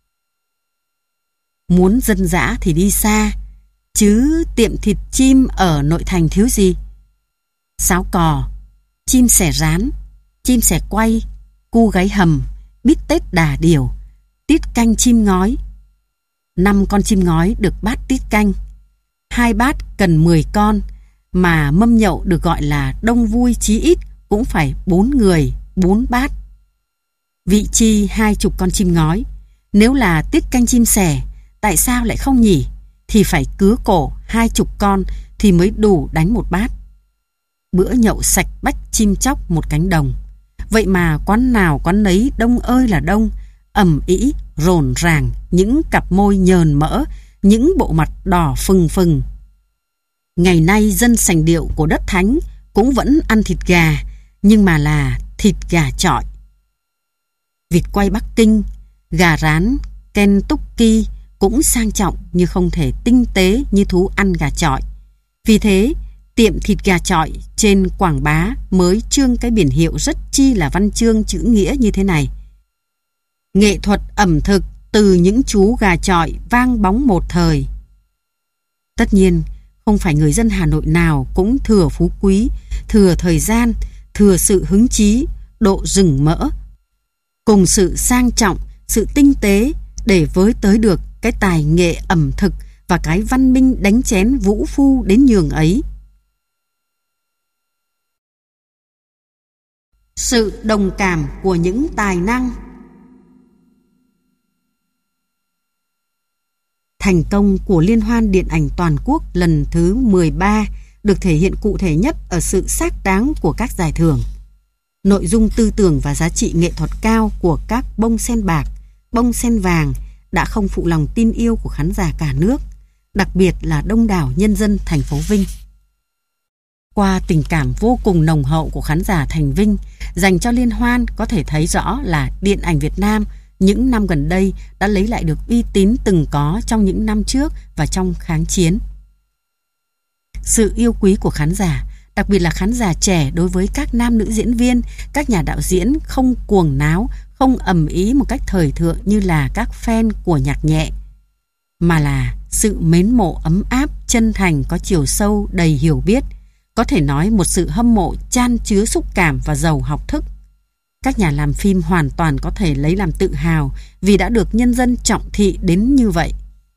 Muốn dân dã thì đi xa, chứ tiệm thịt chim ở nội thành thiếu gì. Sáo cò, chim sẻ rán, chim sẻ quay, cu gáy hầm, bít tết đà điểu, tít canh chim ngói. Năm con chim ngói được bát tít canh. hai bát cần mười con, mà mâm nhậu được gọi là đông vui chí ít cũng phải bốn người, bốn bát. Vị chi hai chục con chim ngói. Nếu là tiết canh chim sẻ, tại sao lại không nhỉ? Thì phải cứa cổ hai chục con thì mới đủ đánh một bát. Bữa nhậu sạch bách chim chóc một cánh đồng. Vậy mà quán nào quán nấy đông ơi là đông, ầm ĩ, rồn ràng, những cặp môi nhờn mỡ, những bộ mặt đỏ phừng phừng. Ngày nay dân sành điệu của đất thánh cũng vẫn ăn thịt gà, nhưng mà là thịt gà chọi. Vịt quay Bắc Kinh, gà rán Kentucky cũng sang trọng nhưng không thể tinh tế như thú ăn gà chọi. Vì thế, tiệm thịt gà chọi trên quảng bá mới trương cái biển hiệu rất chi là văn chương chữ nghĩa như thế này: nghệ thuật ẩm thực từ những chú gà chọi vang bóng một thời. Tất nhiên, không phải người dân Hà Nội nào cũng thừa phú quý, thừa thời gian, thừa sự hứng chí, độ rừng mỡ, cùng sự sang trọng, sự tinh tế để với tới được cái tài nghệ ẩm thực và cái văn minh đánh chén vũ phu đến nhường ấy. Sự đồng cảm của những tài năng. Thành công của Liên hoan điện ảnh toàn quốc lần thứ mười ba được thể hiện cụ thể nhất ở sự xác đáng của các giải thưởng. Nội dung tư tưởng và giá trị nghệ thuật cao của các bông sen bạc, bông sen vàng đã không phụ lòng tin yêu của khán giả cả nước, đặc biệt là đông đảo nhân dân thành phố Vinh. Qua tình cảm vô cùng nồng hậu của khán giả thành Vinh dành cho liên hoan, có thể thấy rõ là điện ảnh Việt Nam những năm gần đây đã lấy lại được uy tín từng có trong những năm trước và trong kháng chiến. Sự yêu quý của khán giả, đặc biệt là khán giả trẻ đối với các nam nữ diễn viên, các nhà đạo diễn không cuồng náo, không ầm ĩ một cách thời thượng như là các fan của nhạc nhẹ, mà là sự mến mộ ấm áp, chân thành, có chiều sâu, đầy hiểu biết, có thể nói một sự hâm mộ chan chứa xúc cảm và giàu học thức. Các nhà làm phim hoàn toàn có thể lấy làm tự hào vì đã được nhân dân trọng thị đến như vậy.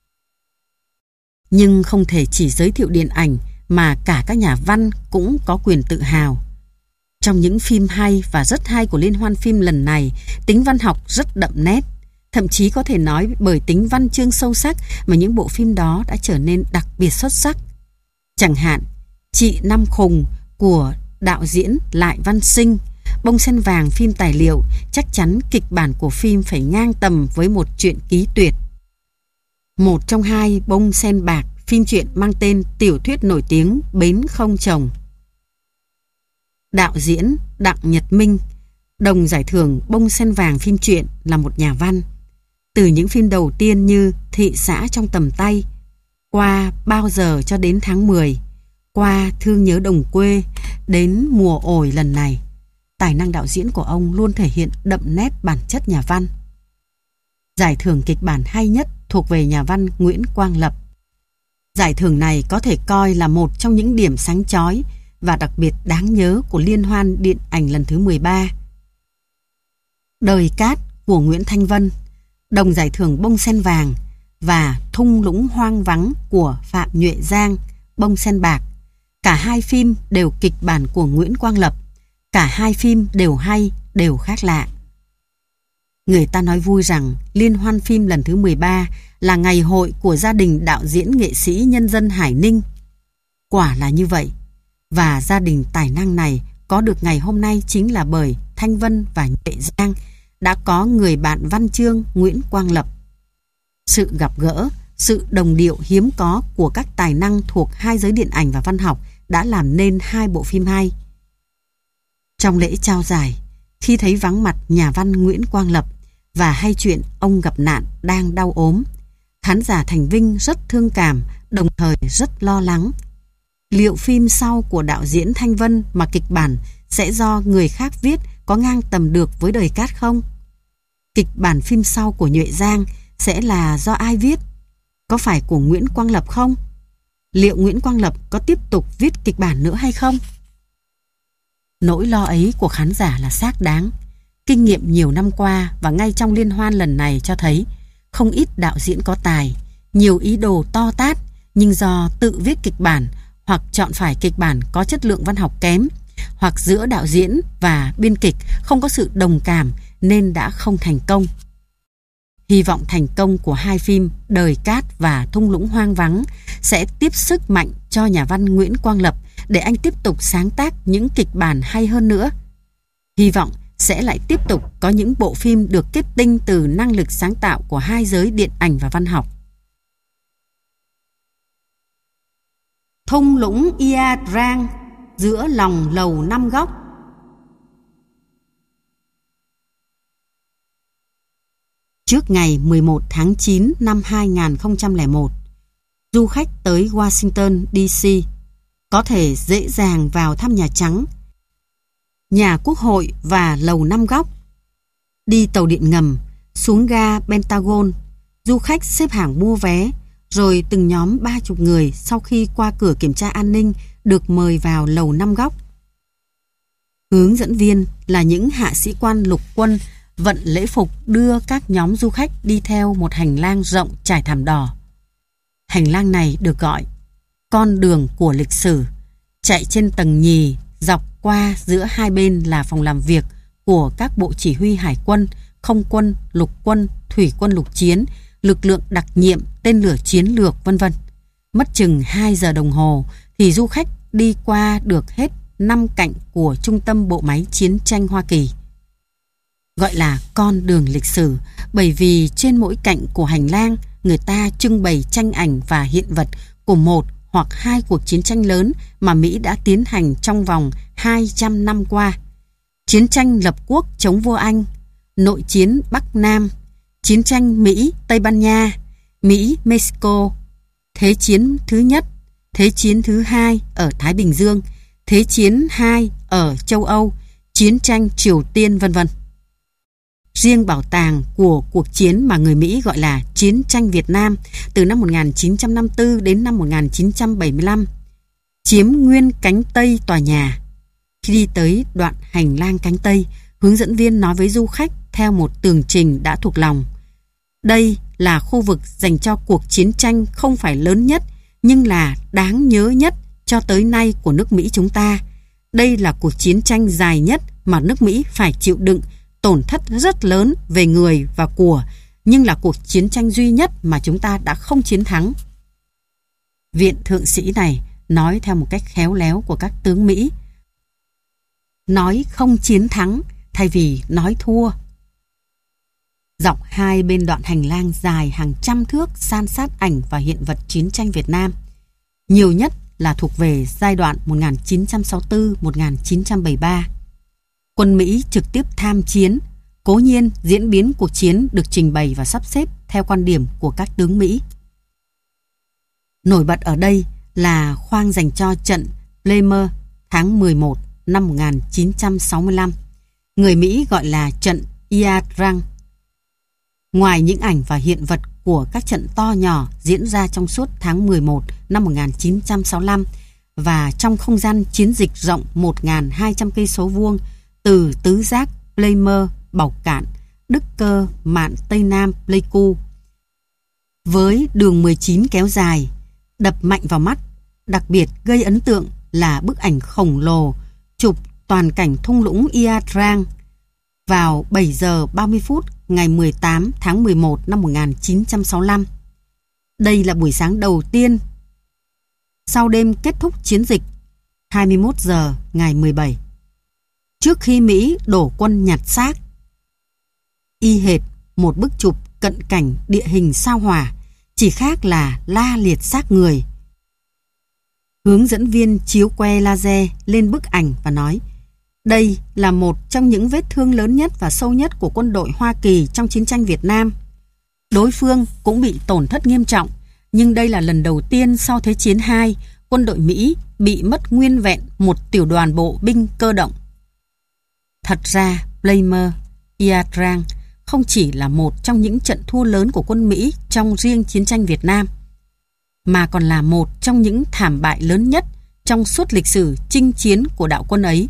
Nhưng không thể chỉ giới thiệu điện ảnh mà cả các nhà văn cũng có quyền tự hào. Trong những phim hay và rất hay của Liên hoan phim lần này, tính văn học rất đậm nét, thậm chí có thể nói bởi tính văn chương sâu sắc mà những bộ phim đó đã trở nên đặc biệt xuất sắc. Chẳng hạn, Chị Năm Khùng của đạo diễn Lại Văn Sinh, Bông Sen Vàng phim tài liệu, chắc chắn kịch bản của phim phải ngang tầm với một truyện ký tuyệt. Một trong hai Bông Sen Bạc, phim truyện mang tên tiểu thuyết nổi tiếng Bến Không Chồng. Đạo diễn Đặng Nhật Minh, đồng giải thưởng Bông Sen Vàng phim truyện, là một nhà văn. Từ những phim đầu tiên như Thị xã trong tầm tay, qua Bao giờ cho đến tháng mười, qua Thương nhớ đồng quê, đến Mùa ổi lần này, tài năng đạo diễn của ông luôn thể hiện đậm nét bản chất nhà văn. Giải thưởng kịch bản hay nhất thuộc về nhà văn Nguyễn Quang Lập. Giải thưởng này có thể coi là một trong những điểm sáng chói và đặc biệt đáng nhớ của Liên hoan điện ảnh lần thứ mười ba. Đời cát của Nguyễn Thanh Vân, đồng giải thưởng Bông Sen Vàng, và Thung lũng hoang vắng của Phạm Nhuệ Giang, Bông Sen Bạc. Cả hai phim đều kịch bản của Nguyễn Quang Lập. Cả hai phim đều hay, đều khác lạ. Người ta nói vui rằng Liên hoan phim lần thứ mười ba là ngày hội của gia đình đạo diễn nghệ sĩ nhân dân Hải Ninh. Quả là như vậy. Và gia đình tài năng này có được ngày hôm nay chính là bởi Thanh Vân và Nhuệ Giang đã có người bạn văn chương Nguyễn Quang Lập. Sự gặp gỡ, sự đồng điệu hiếm có của các tài năng thuộc hai giới điện ảnh và văn học đã làm nên hai bộ phim hay. Trong lễ trao giải, khi thấy vắng mặt nhà văn Nguyễn Quang Lập và hay chuyện ông gặp nạn đang đau ốm, khán giả thành Vinh rất thương cảm, đồng thời rất lo lắng. Liệu phim sau của đạo diễn Thanh Vân mà kịch bản sẽ do người khác viết có ngang tầm được với Đời cát không? Kịch bản phim sau của Nhuệ Giang sẽ là do ai viết? Có phải của Nguyễn Quang Lập không? Liệu Nguyễn Quang Lập có tiếp tục viết kịch bản nữa hay không? Nỗi lo ấy của khán giả là xác đáng. Kinh nghiệm nhiều năm qua và ngay trong liên hoan lần này cho thấy không ít đạo diễn có tài, nhiều ý đồ to tát, nhưng do tự viết kịch bản hoặc chọn phải kịch bản có chất lượng văn học kém, hoặc giữa đạo diễn và biên kịch không có sự đồng cảm nên đã không thành công. Hy vọng thành công của hai phim Đời Cát và Thung lũng hoang vắng sẽ tiếp sức mạnh cho nhà văn Nguyễn Quang Lập để anh tiếp tục sáng tác những kịch bản hay hơn nữa. Hy vọng sẽ lại tiếp tục có những bộ phim được kết tinh từ năng lực sáng tạo của hai giới điện ảnh và văn học. Thung lũng Ia Drang, giữa lòng lầu năm góc. Trước ngày mười một tháng chín năm hai nghìn không trăm lẻ một, du khách tới Washington đê xê có thể dễ dàng vào thăm Nhà Trắng, Nhà Quốc hội và lầu năm góc. Đi tàu điện ngầm, xuống ga Pentagon, du khách xếp hàng mua vé, rồi từng nhóm ba chục người sau khi qua cửa kiểm tra an ninh được mời vào lầu năm góc. Hướng dẫn viên là những hạ sĩ quan lục quân vận lễ phục đưa các nhóm du khách đi theo một hành lang rộng trải thảm đỏ. Hành lang này được gọi con đường của lịch sử, chạy trên tầng nhì, dọc qua giữa hai bên là phòng làm việc của các bộ chỉ huy hải quân, không quân, lục quân, thủy quân lục chiến, lực lượng đặc nhiệm, tên lửa chiến lược, vân vân. Mất chừng hai giờ đồng hồ thì du khách đi qua được hết năm cạnh của trung tâm bộ máy chiến tranh Hoa Kỳ. Gọi là con đường lịch sử bởi vì trên mỗi cạnh của hành lang người ta trưng bày tranh ảnh và hiện vật của một hoặc hai cuộc chiến tranh lớn mà Mỹ đã tiến hành trong vòng hai trăm năm qua. Chiến tranh lập quốc chống vua Anh, nội chiến Bắc Nam, chiến tranh Mỹ-Tây Ban Nha, Mỹ-Mexico, Thế chiến thứ nhất, Thế chiến thứ hai ở Thái Bình Dương, Thế chiến hai ở châu Âu, chiến tranh Triều Tiên, vân vân. Riêng bảo tàng của cuộc chiến mà người Mỹ gọi là chiến tranh Việt Nam từ năm một nghìn chín trăm năm mươi tư đến năm một nghìn chín trăm bảy mươi lăm chiếm nguyên cánh Tây tòa nhà. Khi đi tới đoạn hành lang cánh Tây, hướng dẫn viên nói với du khách theo một tường trình đã thuộc lòng. Đây là khu vực dành cho cuộc chiến tranh không phải lớn nhất nhưng là đáng nhớ nhất cho tới nay của nước Mỹ chúng ta. Đây là cuộc chiến tranh dài nhất mà nước Mỹ phải chịu đựng tổn thất rất lớn về người và của, nhưng là cuộc chiến tranh duy nhất mà chúng ta đã không chiến thắng. Viện thượng sĩ này nói theo một cách khéo léo của các tướng Mỹ. Nói không chiến thắng thay vì nói thua. Dọc hai bên đoạn hành lang dài hàng trăm thước san sát ảnh và hiện vật chiến tranh Việt Nam. Nhiều nhất là thuộc về giai đoạn một nghìn chín trăm sáu mươi tư đến một nghìn chín trăm bảy mươi ba. Quân Mỹ trực tiếp tham chiến, cố nhiên diễn biến cuộc chiến được trình bày và sắp xếp theo quan điểm của các tướng Mỹ. Nổi bật ở đây là khoang dành cho trận Plymouth tháng mười một năm một nghìn chín trăm sáu mươi lăm, người Mỹ gọi là trận Ia Drang. Ngoài những ảnh và hiện vật của các trận to nhỏ diễn ra trong suốt tháng mười một năm một nghìn chín trăm sáu mươi lăm và trong không gian chiến dịch rộng một nghìn hai trăm cây số vuông từ tứ giác Plymouth, Bảo Cạn, Đức Cơ, mạn Tây Nam, Pleiku, với đường mười chín kéo dài, đập mạnh vào mắt. Đặc biệt gây ấn tượng là bức ảnh khổng lồ chụp toàn cảnh thung lũng Ia Drang vào bảy giờ ba mươi phút ngày mười tám tháng mười một năm một nghìn chín trăm sáu mươi lăm. Đây là buổi sáng đầu tiên sau đêm kết thúc chiến dịch hai mươi mốt giờ ngày mười bảy. Trước khi Mỹ đổ quân nhặt xác, y hệt một bức chụp cận cảnh địa hình sao hỏa, chỉ khác là la liệt xác người. Hướng dẫn viên chiếu que laser lên bức ảnh và nói, đây là một trong những vết thương lớn nhất và sâu nhất của quân đội Hoa Kỳ trong chiến tranh Việt Nam. Đối phương cũng bị tổn thất nghiêm trọng, nhưng đây là lần đầu tiên sau Thế chiến hai, quân đội Mỹ bị mất nguyên vẹn một tiểu đoàn bộ binh cơ động. Thật ra, Plymouth, Ia Drang không chỉ là một trong những trận thua lớn của quân Mỹ trong riêng chiến tranh Việt Nam, mà còn là một trong những thảm bại lớn nhất trong suốt lịch sử chinh chiến của đạo quân ấy.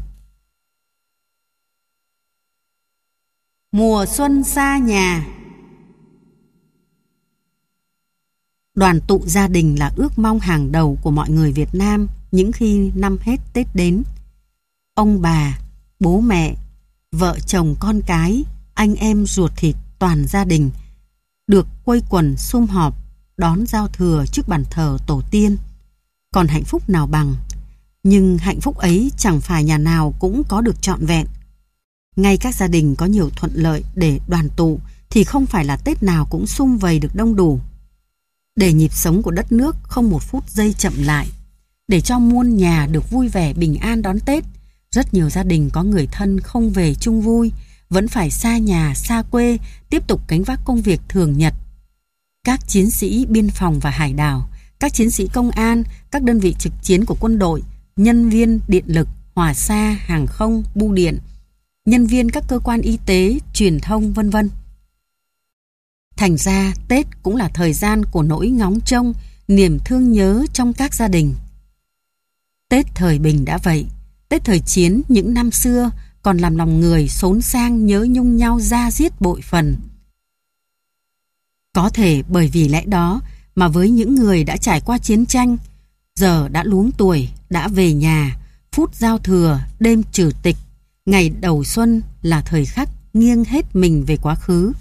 Mùa xuân xa nhà. Đoàn tụ gia đình là ước mong hàng đầu của mọi người Việt Nam những khi năm hết Tết đến. Ông bà, bố mẹ, vợ chồng con cái, anh em ruột thịt toàn gia đình được quây quần sum họp đón giao thừa trước bàn thờ tổ tiên. Còn hạnh phúc nào bằng, nhưng hạnh phúc ấy chẳng phải nhà nào cũng có được trọn vẹn. Ngay các gia đình có nhiều thuận lợi để đoàn tụ thì không phải là Tết nào cũng sum vầy được đông đủ. Để nhịp sống của đất nước không một phút giây chậm lại, để cho muôn nhà được vui vẻ bình an đón Tết, rất nhiều gia đình có người thân không về chung vui, vẫn phải xa nhà, xa quê, tiếp tục gánh vác công việc thường nhật. Các chiến sĩ biên phòng và hải đảo, các chiến sĩ công an, các đơn vị trực chiến của quân đội, nhân viên điện lực, hỏa xa, hàng không, bưu điện, nhân viên các cơ quan y tế, truyền thông vân vân. Thành ra Tết cũng là thời gian của nỗi ngóng trông, niềm thương nhớ trong các gia đình. Tết thời bình đã vậy, Tết thời chiến những năm xưa còn làm lòng người xốn sang nhớ nhung nhau da diết bội phần. Có thể bởi vì lẽ đó mà với những người đã trải qua chiến tranh, giờ đã luống tuổi, đã về nhà, phút giao thừa, đêm trừ tịch, ngày đầu xuân là thời khắc nghiêng hết mình về quá khứ.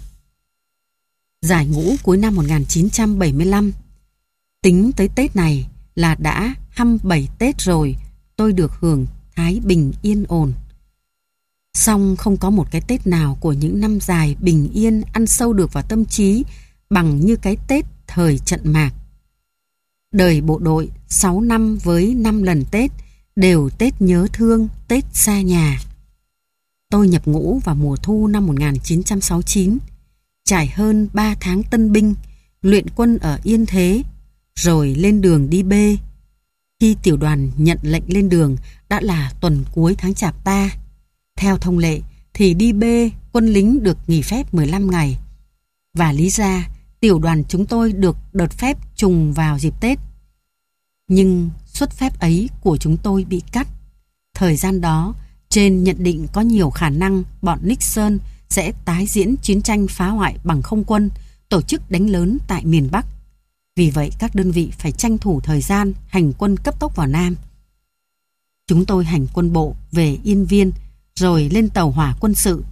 Giải ngũ cuối năm một nghìn chín trăm bảy mươi lăm, tính tới Tết này là đã hai mươi bảy Tết rồi, tôi được hưởng thái bình yên ổn. Song không có một cái Tết nào của những năm dài bình yên ăn sâu được vào tâm trí bằng như cái Tết thời trận mạc. Đời bộ đội sáu năm với năm lần Tết đều Tết nhớ thương, Tết xa nhà. Tôi nhập ngũ vào mùa thu năm một nghìn chín trăm sáu mươi chín, trải hơn ba tháng tân binh, luyện quân ở Yên Thế, rồi lên đường đi B. Khi tiểu đoàn nhận lệnh lên đường đã là tuần cuối tháng Chạp ta. Theo thông lệ thì đi B, quân lính được nghỉ phép mười lăm ngày. Và lý ra tiểu đoàn chúng tôi được đợt phép trùng vào dịp Tết. Nhưng suất phép ấy của chúng tôi bị cắt. Thời gian đó, trên nhận định có nhiều khả năng bọn Nixon sẽ tái diễn chiến tranh phá hoại bằng không quân, tổ chức đánh lớn tại miền Bắc. Vì vậy các đơn vị phải tranh thủ thời gian hành quân cấp tốc vào Nam. Chúng tôi hành quân bộ về Yên Viên, rồi lên tàu hỏa quân sự.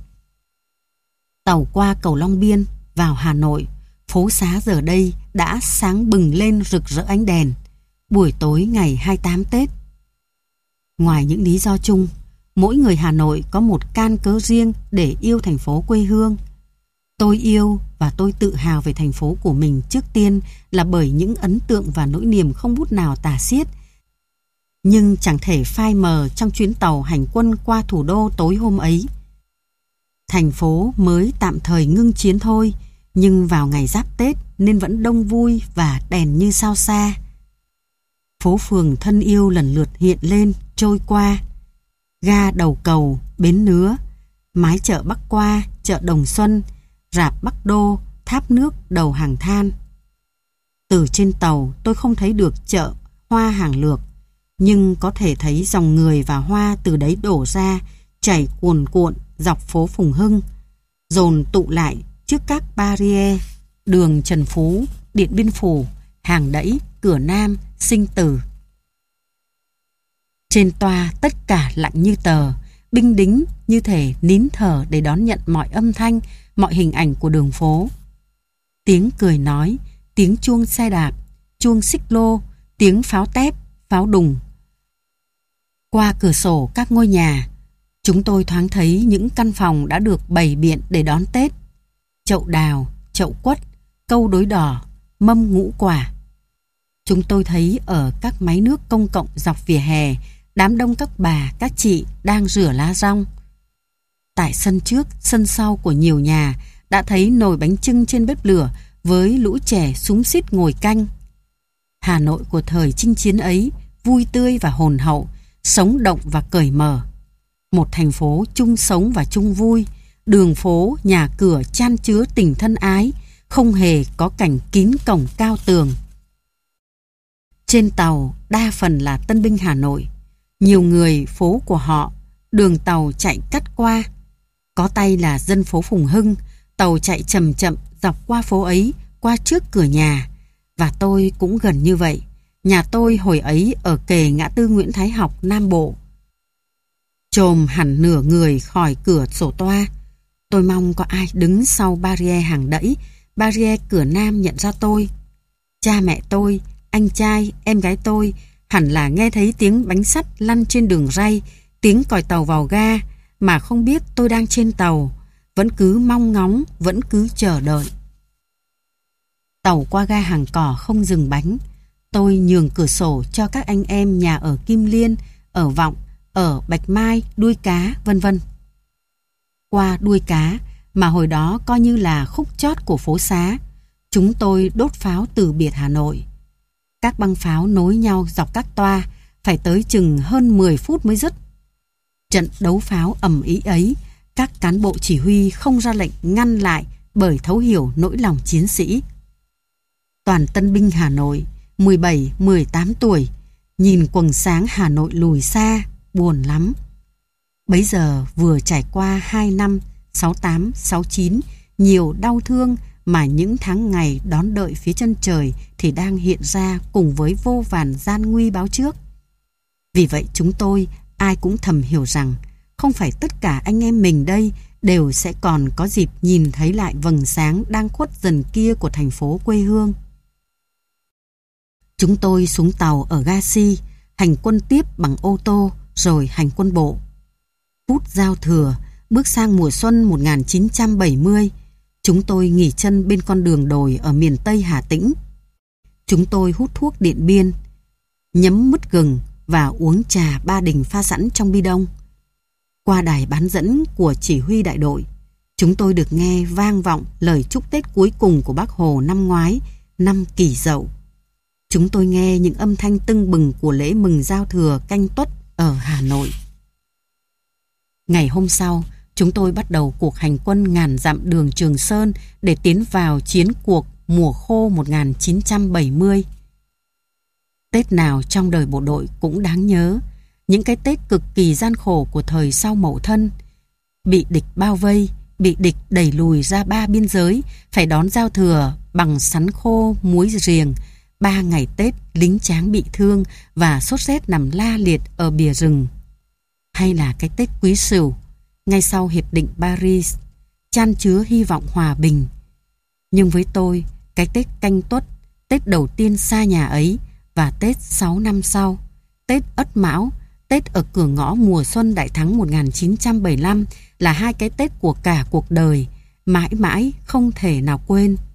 Tàu qua cầu Long Biên vào Hà Nội, phố xá giờ đây đã sáng bừng lên rực rỡ ánh đèn. Buổi tối ngày hai mươi tám Tết. Ngoài những lý do chung, mỗi người Hà Nội có một can cớ riêng để yêu thành phố quê hương. Tôi yêu và tôi tự hào về thành phố của mình trước tiên là bởi những ấn tượng và nỗi niềm không bút nào tả xiết, nhưng chẳng thể phai mờ trong chuyến tàu hành quân qua thủ đô tối hôm ấy. Thành phố mới tạm thời ngưng chiến thôi, nhưng vào ngày giáp Tết nên vẫn đông vui và đèn như sao xa. Phố phường thân yêu lần lượt hiện lên, trôi qua. Ga Đầu Cầu, Bến Nứa, mái chợ Bắc Qua, chợ Đồng Xuân, rạp Bắc Đô, tháp nước đầu hàng than. Từ trên tàu tôi không thấy được chợ hoa hàng lược, nhưng có thể thấy dòng người và hoa từ đấy đổ ra, chảy cuồn cuộn dọc phố Phùng Hưng, dồn tụ lại trước các barrier, đường Trần Phú, Điện Biên Phủ, Hàng Đẫy, Cửa Nam, Sinh Tử. Trên toa tất cả lặng như tờ, binh đính như thể nín thở để đón nhận mọi âm thanh, mọi hình ảnh của đường phố. Tiếng cười nói, tiếng chuông xe đạp, chuông xích lô, tiếng pháo tép, pháo đùng. Qua cửa sổ các ngôi nhà, chúng tôi thoáng thấy những căn phòng đã được bày biện để đón Tết. Chậu đào, chậu quất, câu đối đỏ, mâm ngũ quả. Chúng tôi thấy ở các máy nước công cộng dọc vỉa hè, đám đông các bà, các chị đang rửa lá rong. Tại sân trước, sân sau của nhiều nhà đã thấy nồi bánh chưng trên bếp lửa với lũ trẻ xúm xít ngồi canh. Hà Nội của thời chinh chiến ấy vui tươi và hồn hậu, sống động và cởi mở. Một thành phố chung sống và chung vui, đường phố, nhà cửa chan chứa tình thân ái, không hề có cảnh kín cổng cao tường. Trên tàu đa phần là tân binh Hà Nội. Nhiều người phố của họ, đường tàu chạy cắt qua. Có tay là dân phố Phùng Hưng, tàu chạy chậm chậm dọc qua phố ấy, qua trước cửa nhà. Và tôi cũng gần như vậy. Nhà tôi hồi ấy ở kề ngã tư Nguyễn Thái Học, Nam Bộ. Chồm hẳn nửa người khỏi cửa sổ toa. Tôi mong có ai đứng sau barrier hàng đẫy, barrier cửa Nam nhận ra tôi. Cha mẹ tôi, anh trai, em gái tôi hẳn là nghe thấy tiếng bánh sắt lăn trên đường ray, tiếng còi tàu vào ga, mà không biết tôi đang trên tàu, vẫn cứ mong ngóng, vẫn cứ chờ đợi. Tàu qua ga Hàng Cỏ không dừng bánh. Tôi nhường cửa sổ cho các anh em nhà ở Kim Liên, ở Vọng, ở Bạch Mai, Đuôi Cá, vân vân. Qua Đuôi Cá, mà hồi đó coi như là khúc chót của phố xá, chúng tôi đốt pháo từ biệt Hà Nội. Các băng pháo nối nhau dọc các toa, phải tới chừng hơn mười phút mới dứt. Trận đấu pháo ầm ĩ ấy, các cán bộ chỉ huy không ra lệnh ngăn lại bởi thấu hiểu nỗi lòng chiến sĩ. Toàn tân binh Hà Nội, mười bảy mười tám tuổi, nhìn quầng sáng Hà Nội lùi xa, buồn lắm. Bấy giờ vừa trải qua hai năm, sáu tám, sáu chín, nhiều đau thương mà những tháng ngày đón đợi phía chân trời thì đang hiện ra cùng với vô vàn gian nguy báo trước. Vì vậy chúng tôi ai cũng thầm hiểu rằng không phải tất cả anh em mình đây đều sẽ còn có dịp nhìn thấy lại vầng sáng đang khuất dần kia của thành phố quê hương. Chúng tôi xuống tàu ở ga Si, hành quân tiếp bằng ô tô rồi hành quân bộ. Phút giao thừa, bước sang mùa xuân một nghìn chín trăm bảy mươi, chúng tôi nghỉ chân bên con đường đồi ở miền Tây Hà Tĩnh. Chúng tôi hút thuốc Điện Biên, nhấm mứt gừng và uống trà Ba Đình pha sẵn trong bi đông. Qua đài bán dẫn của chỉ huy đại đội, chúng tôi được nghe vang vọng lời chúc Tết cuối cùng của Bác Hồ năm ngoái, năm Kỷ Dậu. Chúng tôi nghe những âm thanh tưng bừng của lễ mừng giao thừa Canh Tuất ở Hà Nội. Ngày hôm sau, chúng tôi bắt đầu cuộc hành quân ngàn dặm đường Trường Sơn để tiến vào chiến cuộc mùa khô một nghìn chín trăm bảy mươi. Tết nào trong đời bộ đội cũng đáng nhớ, những cái Tết cực kỳ gian khổ của thời sau Mậu Thân. Bị địch bao vây, bị địch đẩy lùi ra ba biên giới, phải đón giao thừa bằng sắn khô, muối riềng. Ba ngày Tết lính tráng bị thương và sốt rét nằm la liệt ở bìa rừng. Hay là cái Tết Quý Sửu, ngay sau Hiệp định Paris, chan chứa hy vọng hòa bình. Nhưng với tôi, cái Tết Canh Tuất, Tết đầu tiên xa nhà ấy, và Tết sáu năm sau, Tết Ất Mão, Tết ở cửa ngõ mùa xuân đại thắng một nghìn chín trăm bảy mươi lăm là hai cái Tết của cả cuộc đời, mãi mãi không thể nào quên.